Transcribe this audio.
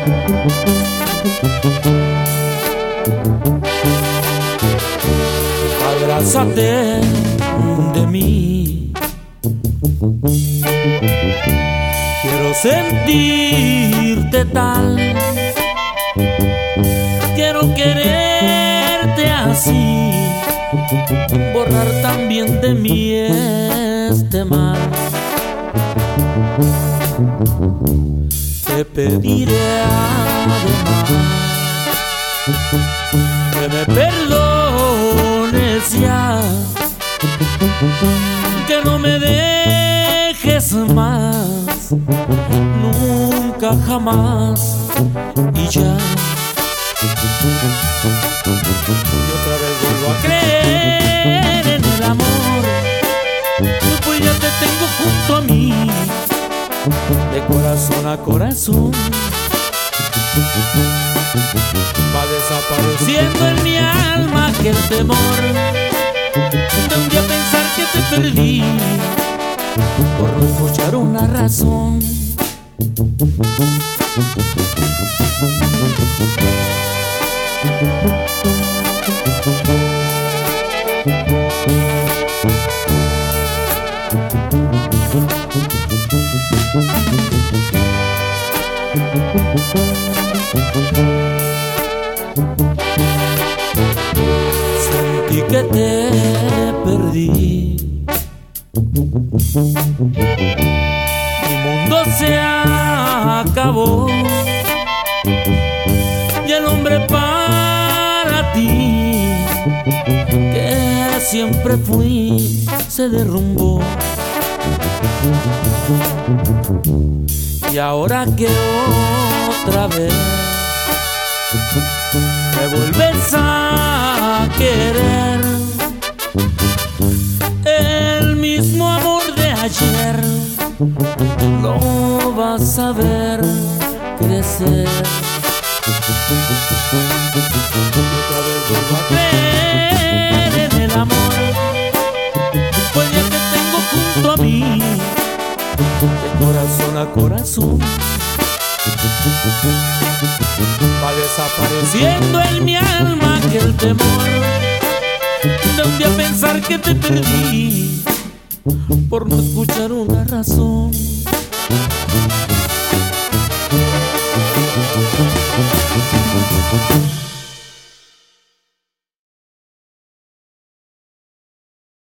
Abrázate de mí, quiero sentirte tal, quiero quererte así, borrar también de mí este mal. Te pediré además que me perdones ya, que no me dejes más, nunca jamás, y ya. Y otra vez vuelvo a creer en el amor, pues ya te tengo junto a mí, de corazón a corazón. Va desapareciendo en mi alma aquel temor de un día pensar que te perdí por no escuchar una razón. Sentí que te perdí, mi mundo se acabó y el hombre para ti que siempre fui se derrumbó. Y ahora que otra vez me vuelves a querer, el mismo amor de ayer lo vas a ver crecer. Y otra vez vuelvo a creer en el amor, pues ya te tengo junto a mí, de corazón a corazón. Va desapareciendo en mi alma aquel temor de un día pensar que te perdí por no escuchar una razón.